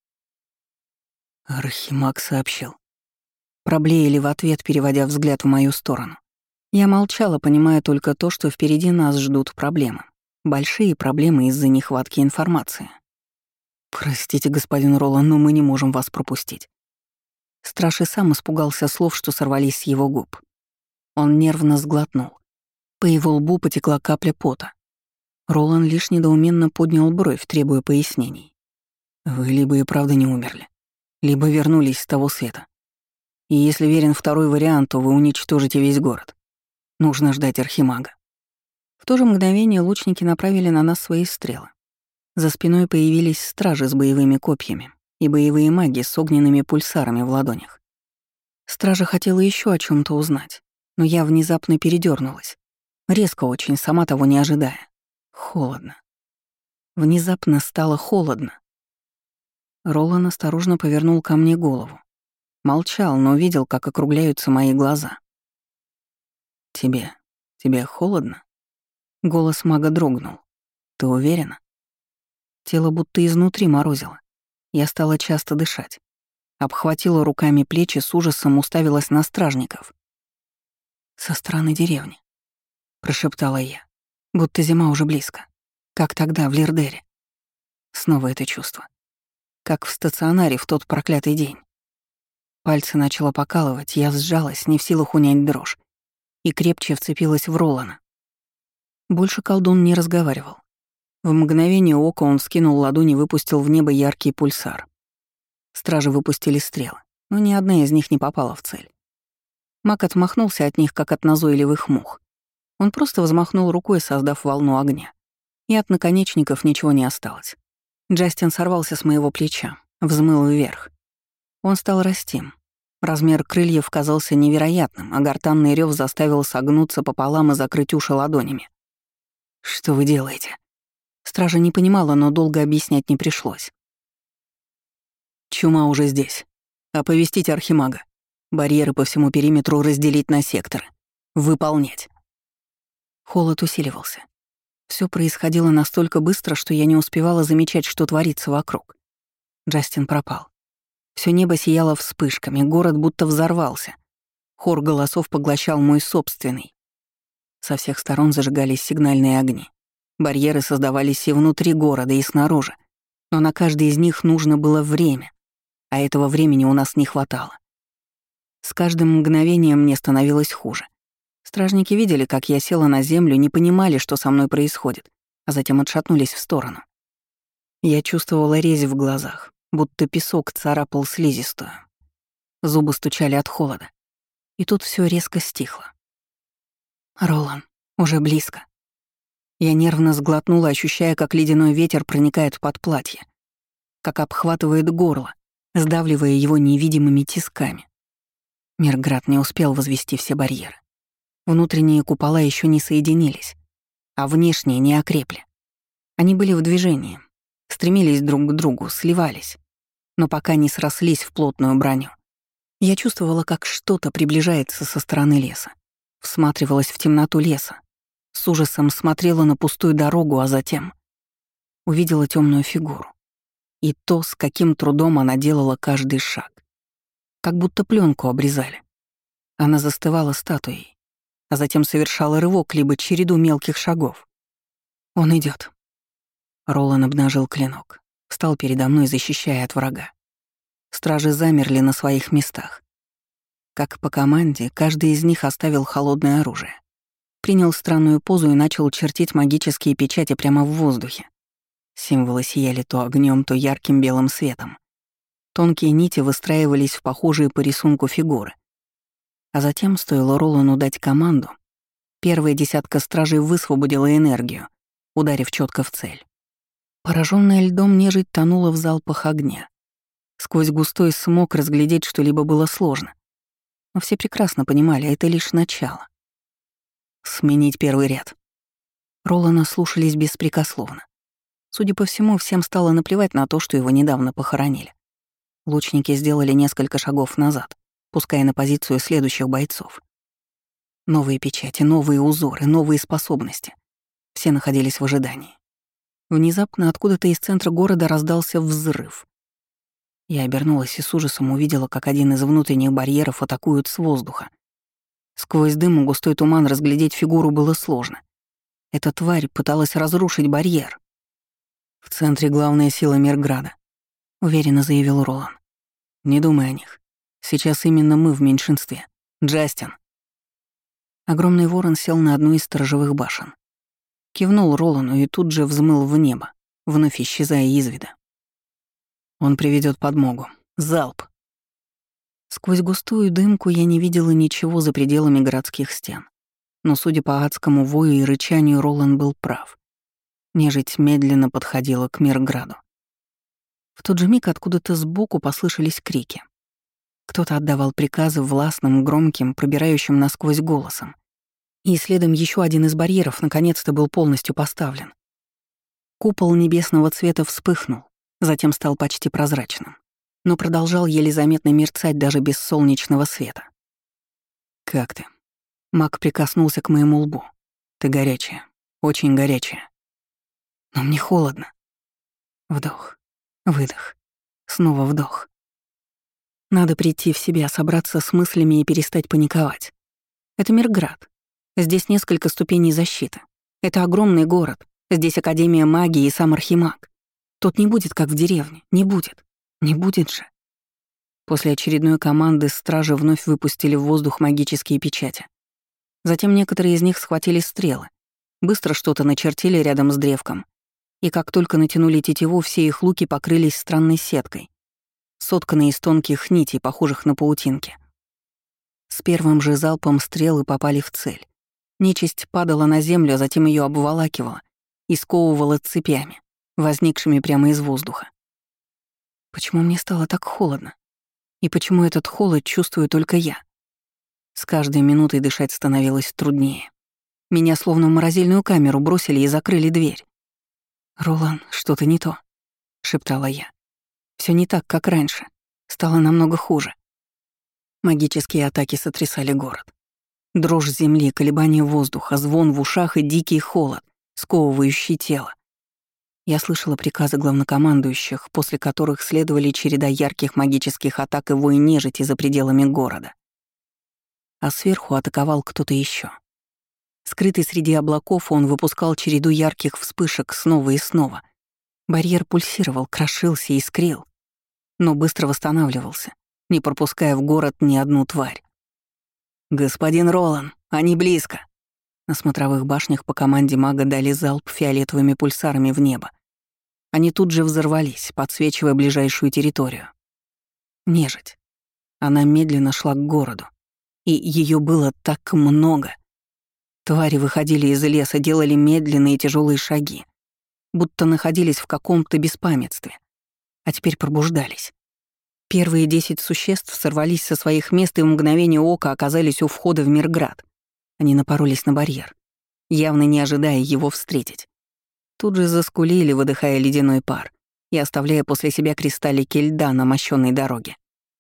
Speaker 1: Архимаг сообщил. Проблеяли в ответ, переводя взгляд в мою сторону. Я молчала, понимая только то, что впереди нас ждут проблемы. Большие проблемы из-за нехватки информации. «Простите, господин Ролан, но мы не можем вас пропустить». Страж и сам испугался слов, что сорвались с его губ. Он нервно сглотнул. По его лбу потекла капля пота. Ролан лишь недоуменно поднял бровь, требуя пояснений. «Вы либо и правда не умерли, либо вернулись с того света. И если верен второй вариант, то вы уничтожите весь город. Нужно ждать архимага». В то же мгновение лучники направили на нас свои стрелы. За спиной появились стражи с боевыми копьями и боевые маги с огненными пульсарами в ладонях. Стража хотела еще о чем то узнать, но я внезапно передернулась, резко очень, сама того не ожидая. Холодно. Внезапно стало холодно. Ролан осторожно повернул ко мне голову. Молчал, но видел, как округляются мои глаза. «Тебе холодно?» Голос мага дрогнул. «Ты уверена?» Тело будто изнутри морозило. Я стала часто дышать. Обхватила руками плечи, с ужасом уставилась на стражников. «Со стороны деревни», — прошептала я, будто зима уже близко. Как тогда, в Лирдере. Снова это чувство. Как в стационаре в тот проклятый день. Пальцы начало покалывать, я сжалась, не в силах унять дрожь, и крепче вцепилась в Ролана. Больше колдун не разговаривал. В мгновение ока он вскинул ладонь и выпустил в небо яркий пульсар. Стражи выпустили стрелы, но ни одна из них не попала в цель. Маг отмахнулся от них, как от назойливых мух. Он просто взмахнул рукой, создав волну огня. И от наконечников ничего не осталось. Джастин сорвался с моего плеча, взмыл вверх. Он стал расти. Размер крыльев казался невероятным, а гортанный рев заставил согнуться пополам и закрыть уши ладонями. «Что вы делаете?» Стража не понимала, но долго объяснять не пришлось. «Чума уже здесь. Оповестить архимага. Барьеры по всему периметру разделить на секторы. Выполнять». Холод усиливался. Все происходило настолько быстро, что я не успевала замечать, что творится вокруг. Джастин пропал. Все небо сияло вспышками, город будто взорвался. Хор голосов поглощал мой собственный. Со всех сторон зажигались сигнальные огни. Барьеры создавались и внутри города, и снаружи. Но на каждый из них нужно было время, а этого времени у нас не хватало. С каждым мгновением мне становилось хуже. Стражники видели, как я села на землю, не понимали, что со мной происходит, а затем отшатнулись в сторону. Я чувствовала резь в глазах, будто песок царапал слизистую. Зубы стучали от холода. И тут все резко стихло. «Ролан, уже близко». Я нервно сглотнула, ощущая, как ледяной ветер проникает под платье, как обхватывает горло, сдавливая его невидимыми тисками. Мирград не успел возвести все барьеры. Внутренние купола еще не соединились, а внешние не окрепли. Они были в движении, стремились друг к другу, сливались, но пока не срослись в плотную броню. Я чувствовала, как что-то приближается со стороны леса, всматривалась в темноту леса, с ужасом смотрела на пустую дорогу, а затем увидела темную фигуру. И то, с каким трудом она делала каждый шаг. Как будто пленку обрезали. Она застывала статуей, а затем совершала рывок, либо череду мелких шагов. Он идет. Ролан обнажил клинок, встал передо мной, защищая от врага. Стражи замерли на своих местах. Как по команде, каждый из них оставил холодное оружие. Принял странную позу и начал чертить магические печати прямо в воздухе. Символы сияли то огнем, то ярким белым светом. Тонкие нити выстраивались в похожие по рисунку фигуры. А затем, стоило Ролану дать команду, первая десятка стражей высвободила энергию, ударив четко в цель. Пораженная льдом нежить тонула в залпах огня. Сквозь густой смог разглядеть что-либо было сложно. Но все прекрасно понимали, это лишь начало. Сменить первый ряд. Ролана слушались беспрекословно. Судя по всему, всем стало наплевать на то, что его недавно похоронили. Лучники сделали несколько шагов назад, пуская на позицию следующих бойцов. Новые печати, новые узоры, новые способности. Все находились в ожидании. Внезапно откуда-то из центра города раздался взрыв. Я обернулась и с ужасом увидела, как один из внутренних барьеров атакуют с воздуха. Сквозь дым и густой туман разглядеть фигуру было сложно. Эта тварь пыталась разрушить барьер. «В центре главная сила Мирграда», — уверенно заявил Ролан. «Не думай о них. Сейчас именно мы в меньшинстве. Джастин». Огромный ворон сел на одну из сторожевых башен. Кивнул Ролану и тут же взмыл в небо, вновь исчезая из вида. «Он приведет подмогу. Залп!» Сквозь густую дымку я не видела ничего за пределами городских стен. Но, судя по адскому вою и рычанию, Ролан был прав. Нежить медленно подходила к Мирграду. В тот же миг откуда-то сбоку послышались крики. Кто-то отдавал приказы властным, громким, пробирающим насквозь голосом. И следом еще один из барьеров наконец-то был полностью поставлен. Купол небесного цвета вспыхнул, затем стал почти прозрачным, но продолжал еле заметно мерцать даже без солнечного света. «Как ты?» Маг прикоснулся к моему лбу. «Ты горячая, очень горячая. Но мне холодно». Вдох, выдох, снова вдох. Надо прийти в себя, собраться с мыслями и перестать паниковать. Это Мирград. Здесь несколько ступеней защиты. Это огромный город. Здесь Академия магии и сам Архимаг. Тут не будет, как в деревне. Не будет. Не будет же. После очередной команды стражи вновь выпустили в воздух магические печати. Затем некоторые из них схватили стрелы, быстро что-то начертили рядом с древком. И как только натянули тетиву, все их луки покрылись странной сеткой, сотканной из тонких нитей, похожих на паутинки. С первым же залпом стрелы попали в цель. Нечисть падала на землю, а затем ее обволакивала и сковывала цепями, возникшими прямо из воздуха. Почему мне стало так холодно? И почему этот холод чувствую только я? С каждой минутой дышать становилось труднее. Меня словно в морозильную камеру бросили и закрыли дверь. «Ролан, что-то не то», — шептала я. Все не так, как раньше. Стало намного хуже. Магические атаки сотрясали город. Дрожь земли, колебания воздуха, звон в ушах и дикий холод, сковывающий тело. Я слышала приказы главнокомандующих, после которых следовали череда ярких магических атак и вой нежити за пределами города. А сверху атаковал кто-то еще. Скрытый среди облаков, он выпускал череду ярких вспышек снова и снова. Барьер пульсировал, крошился, искрил, но быстро восстанавливался, не пропуская в город ни одну тварь. «Господин Ролан, они близко!» На смотровых башнях по команде мага дали залп фиолетовыми пульсарами в небо. Они тут же взорвались, подсвечивая ближайшую территорию. Нежить. Она медленно шла к городу. И ее было так много. Твари выходили из леса, делали медленные тяжелые шаги, будто находились в каком-то беспамятстве, а теперь пробуждались. Первые 10 существ сорвались со своих мест и в мгновение ока оказались у входа в Мирград. Они напоролись на барьер, явно не ожидая его встретить. Тут же заскулили, выдыхая ледяной пар и оставляя после себя кристаллики льда на мощенной дороге.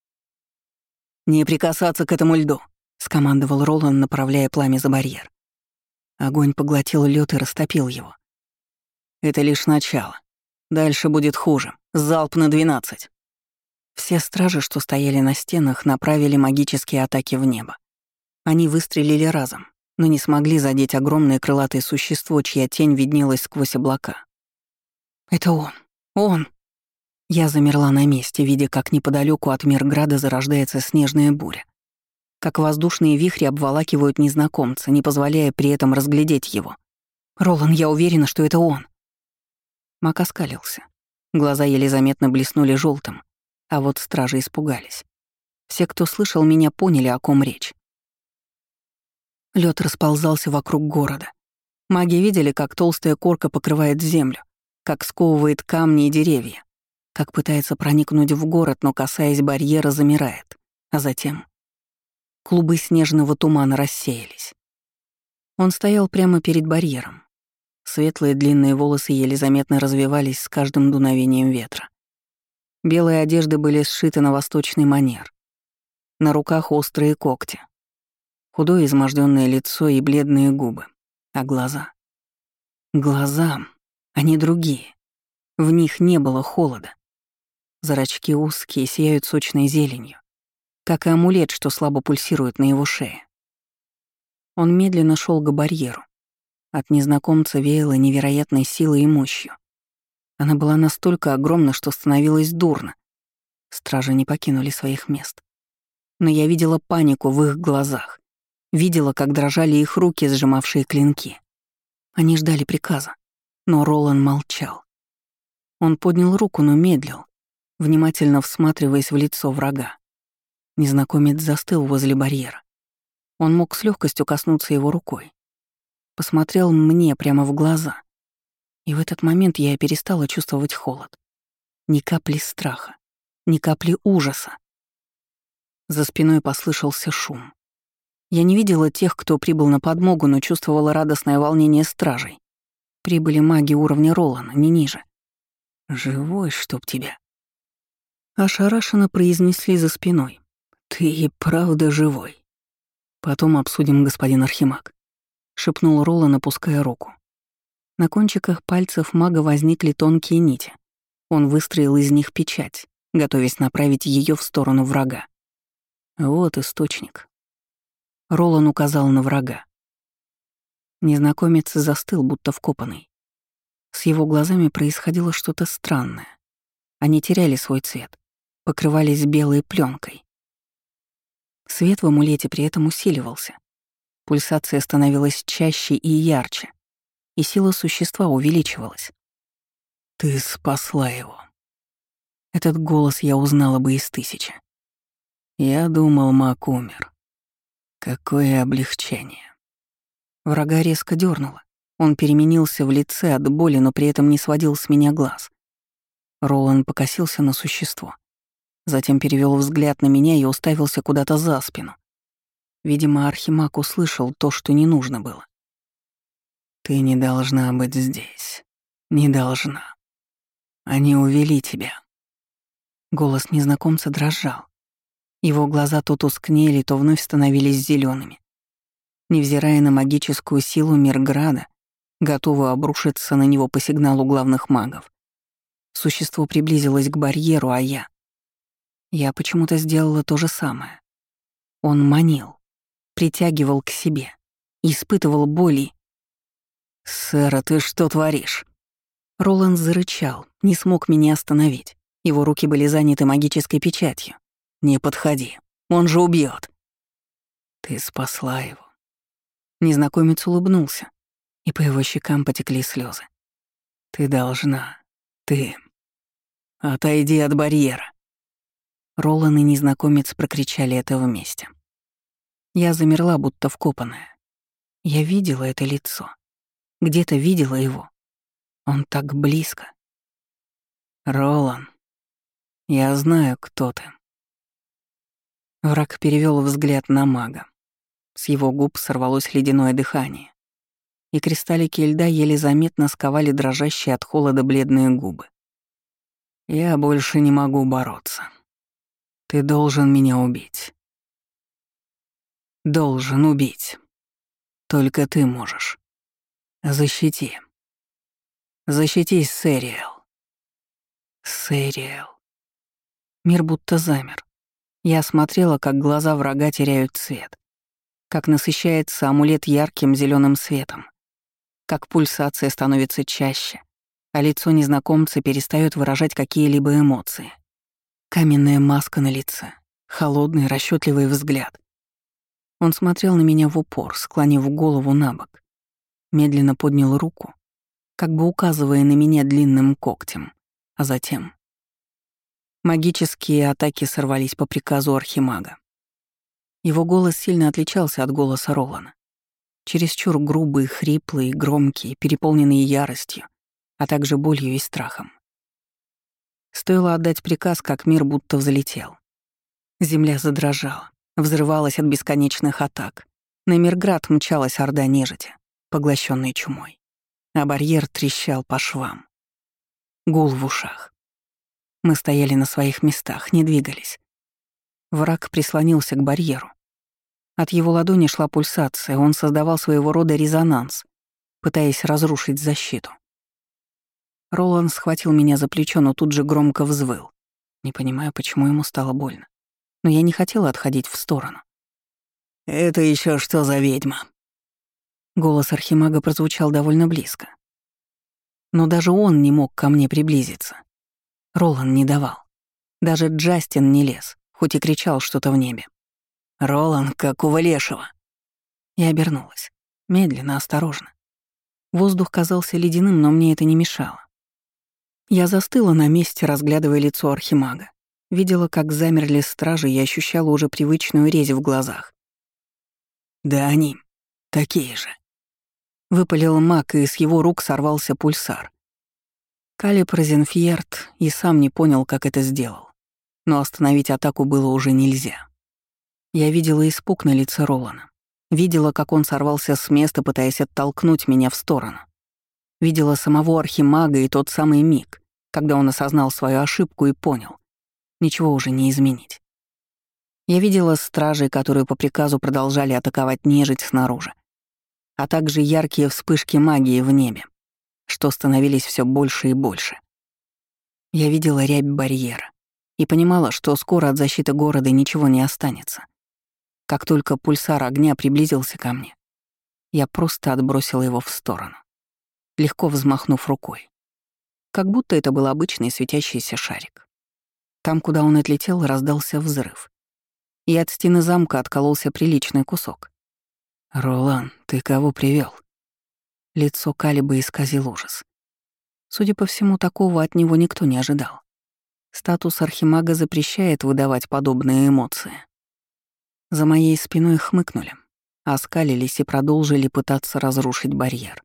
Speaker 1: «Не прикасаться к этому льду!» — скомандовал Ролан, направляя пламя за барьер. Огонь поглотил лед и растопил его. «Это лишь начало. Дальше будет хуже. Залп на 12!» Все стражи, что стояли на стенах, направили магические атаки в небо. Они выстрелили разом, но не смогли задеть огромное крылатое существо, чья тень виднелась сквозь облака. «Это он! Он!» Я замерла на месте, видя, как неподалеку от Мирграда зарождается снежная буря. Как воздушные вихри обволакивают незнакомца, не позволяя при этом разглядеть его. «Ролан, я уверена, что это он!» Мак оскалился. Глаза еле заметно блеснули желтым, а вот стражи испугались. Все, кто слышал меня, поняли, о ком речь. Лед расползался вокруг города. Маги видели, как толстая корка покрывает землю, как сковывает камни и деревья, как пытается проникнуть в город, но, касаясь барьера, замирает. А затем клубы снежного тумана рассеялись. Он стоял прямо перед барьером. Светлые длинные волосы еле заметно развивались с каждым дуновением ветра. Белые одежды были сшиты на восточный манер. На руках острые когти. Худое измождённое лицо и бледные губы. А глаза? Глаза, они другие. В них не было холода. Зрачки узкие, сияют сочной зеленью, как и амулет, что слабо пульсирует на его шее. Он медленно шел к барьеру. От незнакомца веяло невероятной силой и мощью. Она была настолько огромна, что становилось дурно. Стражи не покинули своих мест. Но я видела панику в их глазах. Видела, как дрожали их руки, сжимавшие клинки. Они ждали приказа. Но Ролан молчал. Он поднял руку, но медлил, внимательно всматриваясь в лицо врага. Незнакомец застыл возле барьера. Он мог с легкостью коснуться его рукой. Посмотрел мне прямо в глаза. И в этот момент я перестала чувствовать холод. Ни капли страха, ни капли ужаса. За спиной послышался шум. Я не видела тех, кто прибыл на подмогу, но чувствовала радостное волнение стражей. Прибыли маги уровня Ролана, не ниже. «Живой, чтоб тебя!» Ошарашенно произнесли за спиной. «Ты и правда живой!» «Потом обсудим, господин Архимаг», — шепнул Ролан, опуская руку. На кончиках пальцев мага возникли тонкие нити. Он выстроил из них печать, готовясь направить ее в сторону врага. Вот источник. Ролан указал на врага. Незнакомец застыл, будто вкопанный. С его глазами происходило что-то странное. Они теряли свой цвет, покрывались белой пленкой. Свет в амулете при этом усиливался. Пульсация становилась чаще и ярче, и сила существа увеличивалась. «Ты спасла его». Этот голос я узнала бы из 1000. Я думал, маг умер. Какое облегчение. Врага резко дернуло. Он переменился в лице от боли, но при этом не сводил с меня глаз. Ролан покосился на существо. Затем перевел взгляд на меня и уставился куда-то за спину. Видимо, Архимаг услышал то, что не нужно было. «Ты не должна быть здесь. Не должна. Они увели тебя». Голос незнакомца дрожал. Его глаза то тускнели, то вновь становились зелеными. Невзирая на магическую силу Мирграда, готовую обрушиться на него по сигналу главных магов, существо приблизилось к барьеру, а я почему-то сделала то же самое. Он манил, притягивал к себе, испытывал боли. «Сэра, ты что творишь?» Роланд зарычал, не смог меня остановить. Его руки были заняты магической печатью. «Не подходи, он же убьет. «Ты спасла его». Незнакомец улыбнулся, и по его щекам потекли слезы. «Ты должна. Ты. Отойди от барьера». Ролан и незнакомец прокричали это вместе. Я замерла, будто вкопанная. Я видела это лицо. Где-то видела его. Он так близко. «Ролан, я знаю, кто ты». Враг перевел взгляд на мага. С его губ сорвалось ледяное дыхание, и кристаллики льда еле заметно сковали дрожащие от холода бледные губы. «Я больше не могу бороться. Ты должен меня убить. Должен убить. Только ты можешь. Защити. Защитись, Сэриэл». Сэриэл. Мир будто замер. Я смотрела, как глаза врага теряют цвет, как насыщается амулет ярким зеленым светом, как пульсация становится чаще, а лицо незнакомца перестает выражать какие-либо эмоции. Каменная маска на лице, холодный, расчетливый взгляд. Он смотрел на меня в упор, склонив голову на бок, медленно поднял руку, как бы указывая на меня длинным когтем, а затем... Магические атаки сорвались по приказу архимага. Его голос сильно отличался от голоса Ролана. Чересчур грубый, хриплый, громкий, переполненный яростью, а также болью и страхом. Стоило отдать приказ, как мир будто взлетел. Земля задрожала, взрывалась от бесконечных атак. На Мирград мчалась орда нежити, поглощенной чумой. А барьер трещал по швам. Гул в ушах. Мы стояли на своих местах, не двигались. Враг прислонился к барьеру. От его ладони шла пульсация, он создавал своего рода резонанс, пытаясь разрушить защиту. Ролан схватил меня за плечо, но тут же громко взвыл. Не понимаю, почему ему стало больно. Но я не хотела отходить в сторону. «Это еще что за ведьма?» Голос архимага прозвучал довольно близко. Но даже он не мог ко мне приблизиться. Ролан не давал. Даже Джастин не лез, хоть и кричал что-то в небе. «Ролан, какого лешего?» Я обернулась. Медленно, осторожно. Воздух казался ледяным, но мне это не мешало. Я застыла на месте, разглядывая лицо архимага. Видела, как замерли стражи, и ощущала уже привычную резь в глазах. «Да они такие же». Выпалил маг, и с его рук сорвался пульсар. Калиб Розенфьерд и сам не понял, как это сделал. Но остановить атаку было уже нельзя. Я видела испуг на лице Ролана. Видела, как он сорвался с места, пытаясь оттолкнуть меня в сторону. Видела самого архимага и тот самый миг, когда он осознал свою ошибку и понял. Ничего уже не изменить. Я видела стражей, которые по приказу продолжали атаковать нежить снаружи, а также яркие вспышки магии в небе, что становились все больше и больше. Я видела рябь барьера и понимала, что скоро от защиты города ничего не останется. Как только пульсар огня приблизился ко мне, я просто отбросила его в сторону, легко взмахнув рукой. Как будто это был обычный светящийся шарик. Там, куда он отлетел, раздался взрыв. И от стены замка откололся приличный кусок. «Ролан, ты кого привел? Лицо Калиба исказил ужас. Судя по всему, такого от него никто не ожидал. Статус архимага запрещает выдавать подобные эмоции. За моей спиной хмыкнули, оскалились и продолжили пытаться разрушить барьер.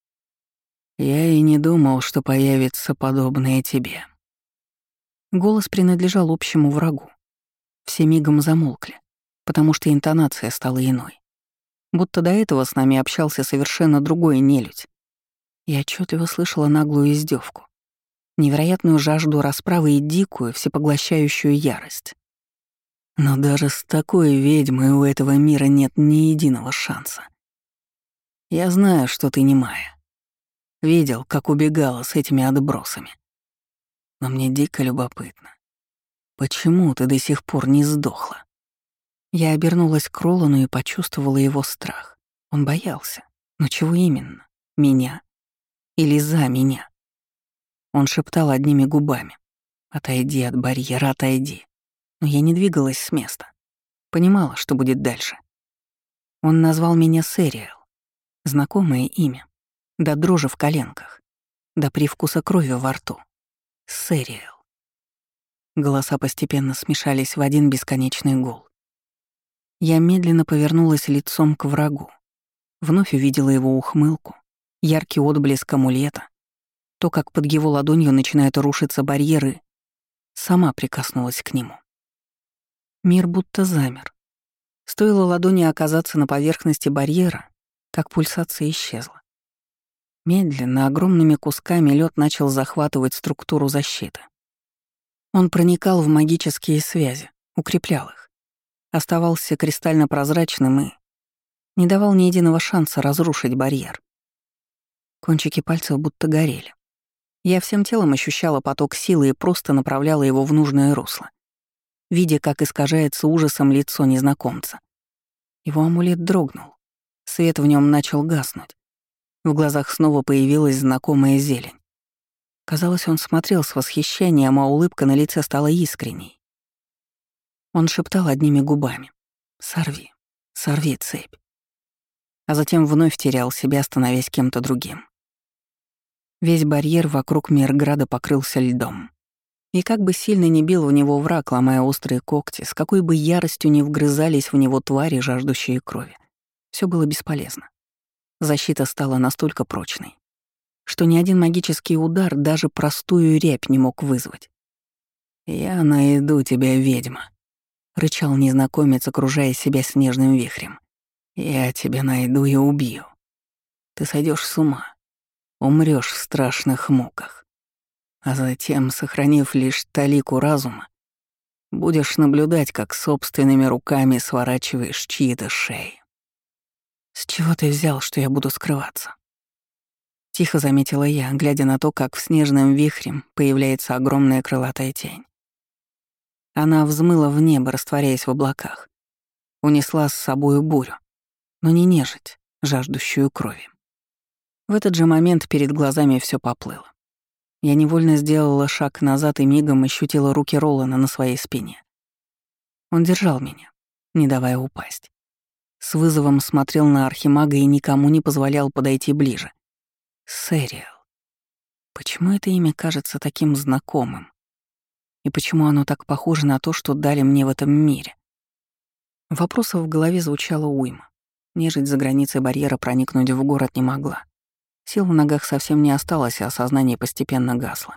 Speaker 1: «Я и не думал, что появится подобное тебе». Голос принадлежал общему врагу. Все мигом замолкли, потому что интонация стала иной. Будто до этого с нами общался совершенно другой нелюдь. Я отчетливо слышала наглую издевку, невероятную жажду расправы и дикую, всепоглощающую ярость. Но даже с такой ведьмой у этого мира нет ни единого шанса. Я знаю, что ты не Майя. Видел, как убегала с этими отбросами. Но мне дико любопытно. Почему ты до сих пор не сдохла? Я обернулась к Ролану и почувствовала его страх. Он боялся. Но чего именно? Меня? Или за меня? Он шептал одними губами. «Отойди от барьера, отойди». Но я не двигалась с места. Понимала, что будет дальше. Он назвал меня Сэриэл. Знакомое имя. До дрожи в коленках. До привкуса крови во рту. Сэриэл. Голоса постепенно смешались в один бесконечный гул. Я медленно повернулась лицом к врагу. Вновь увидела его ухмылку, яркий отблеск амулета, то, как под его ладонью начинают рушиться барьеры, сама прикоснулась к нему. Мир будто замер. Стоило ладони оказаться на поверхности барьера, как пульсация исчезла. Медленно, огромными кусками лед начал захватывать структуру защиты. Он проникал в магические связи, укреплял их, оставался кристально прозрачным и не давал ни единого шанса разрушить барьер. Кончики пальцев будто горели. Я всем телом ощущала поток силы и просто направляла его в нужное русло, видя, как искажается ужасом лицо незнакомца. Его амулет дрогнул. Свет в нем начал гаснуть. В глазах снова появилась знакомая зелень. Казалось, он смотрел с восхищением, а улыбка на лице стала искренней. Он шептал одними губами: «Сорви, сорви цепь». А затем вновь терял себя, становясь кем-то другим. Весь барьер вокруг Мирграда покрылся льдом. И как бы сильно ни бил в него враг, ломая острые когти, с какой бы яростью ни вгрызались в него твари, жаждущие крови, все было бесполезно. Защита стала настолько прочной, что ни один магический удар даже простую рябь не мог вызвать. «Я найду тебя, ведьма», — рычал незнакомец, окружая себя снежным вихрем. «Я тебя найду и убью. Ты сойдешь с ума, умрёшь в страшных муках, а затем, сохранив лишь талику разума, будешь наблюдать, как собственными руками сворачиваешь чьи-то шеи». «С чего ты взял, что я буду скрываться?» Тихо заметила я, глядя на то, как в снежном вихре появляется огромная крылатая тень. Она взмыла в небо, растворяясь в облаках. Унесла с собою бурю, но не нежить, жаждущую крови. В этот же момент перед глазами все поплыло. Я невольно сделала шаг назад и мигом ощутила руки Ролана на своей спине. Он держал меня, не давая упасть. С вызовом смотрел на архимага и никому не позволял подойти ближе. Сэриэл. Почему это имя кажется таким знакомым? И почему оно так похоже на то, что дали мне в этом мире? Вопросов в голове звучало уйма. Нежить за границей барьера проникнуть в город не могла. Сил в ногах совсем не осталось, а сознание постепенно гасло.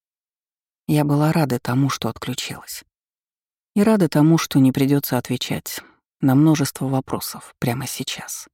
Speaker 1: Я была рада тому, что отключилась. И рада тому, что не придется отвечать на множество вопросов прямо сейчас.